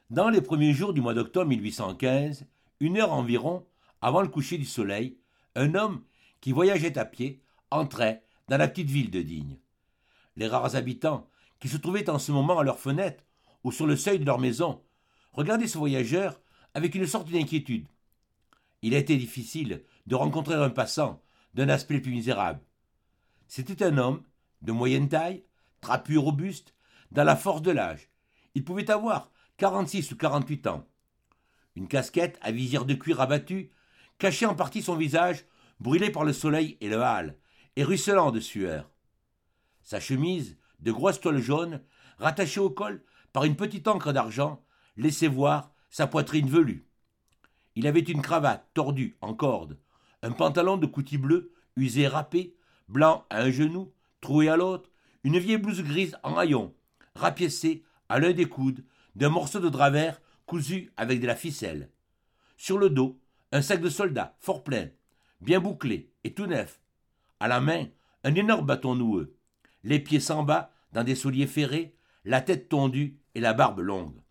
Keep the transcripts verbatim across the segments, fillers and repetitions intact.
Dans les premiers jours du mois d'octobre mille huit cent quinze, une heure environ avant le coucher du soleil, un homme qui voyageait à pied entrait dans la petite ville de Digne. Les rares habitants qui se trouvaient en ce moment à leurs fenêtres ou sur le seuil de leur maison regardaient ce voyageur avec une sorte d'inquiétude. Il a été difficile de rencontrer un passant d'un aspect plus misérable. C'était un homme de moyenne taille, trapu et robuste, dans la force de l'âge. Il pouvait avoir quarante-six ou quarante-huit ans. Une casquette à visière de cuir abattu cachait en partie son visage brûlé par le soleil et le hâle, et ruisselant de sueur. Sa chemise, de grosse toile jaune, rattachée au col par une petite ancre d'argent, laissait voir sa poitrine velue. Il avait une cravate tordue en corde, un pantalon de coutil bleu, usé et râpé, blanc à un genou, troué à l'autre, une vieille blouse grise en haillons, rapiécée à l'un des coudes d'un morceau de drap vert cousu avec de la ficelle. Sur le dos, un sac de soldat, fort plein, bien bouclé et tout neuf. À la main, un énorme bâton noueux, les pieds sans bas dans des souliers ferrés, la tête tondue et la barbe longue.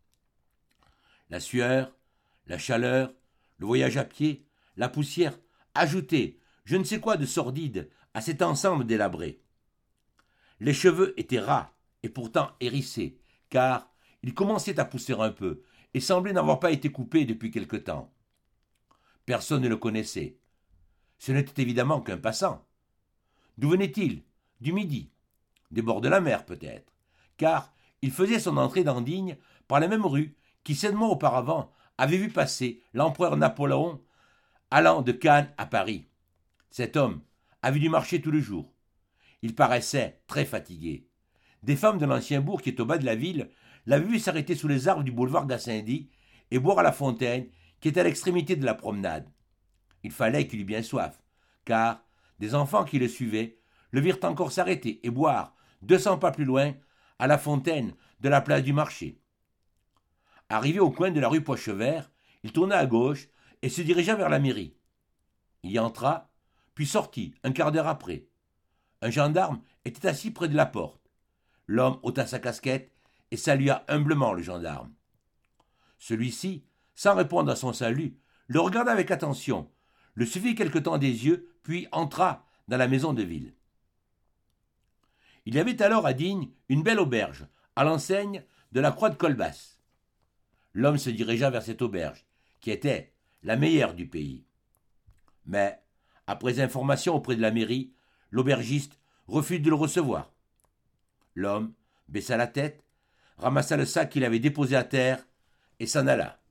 La sueur, la chaleur, le voyage à pied, la poussière ajoutaient je ne sais quoi de sordide à cet ensemble délabré. Les cheveux étaient ras et pourtant hérissés, car ils commençaient à pousser un peu et semblaient n'avoir pas été coupés depuis quelque temps. Personne ne le connaissait. Ce n'était évidemment qu'un passant. D'où venait-il? Du Midi. Des bords de la mer, peut-être, car il faisait son entrée dans Digne par la même rue qui, sept mois auparavant, avait vu passer l'empereur Napoléon allant de Cannes à Paris. Cet homme avait dû marcher tout le jour. Il paraissait très fatigué. Des femmes de l'ancien bourg qui est au bas de la ville l'avaient vu s'arrêter sous les arbres du boulevard Gassendi et boire à la fontaine qui est à l'extrémité de la promenade. Il fallait qu'il eût bien soif, car des enfants qui le suivaient le virent encore s'arrêter et boire, deux cents pas plus loin, à la fontaine de la place du marché. Arrivé au coin de la rue Pochevert, il tourna à gauche et se dirigea vers la mairie. Il y entra, puis sortit un quart d'heure après. Un gendarme était assis près de la porte. L'homme ôta sa casquette et salua humblement le gendarme. Celui-ci, sans répondre à son salut, le regarda avec attention, le suivit quelque temps des yeux, puis entra dans la maison de ville. Il y avait alors à Digne une belle auberge, à l'enseigne de la Croix de Colbas. L'homme se dirigea vers cette auberge, qui était la meilleure du pays. Mais, après information auprès de la mairie, l'aubergiste refuse de le recevoir. L'homme baissa la tête, ramassa le sac qu'il avait déposé à terre et s'en alla.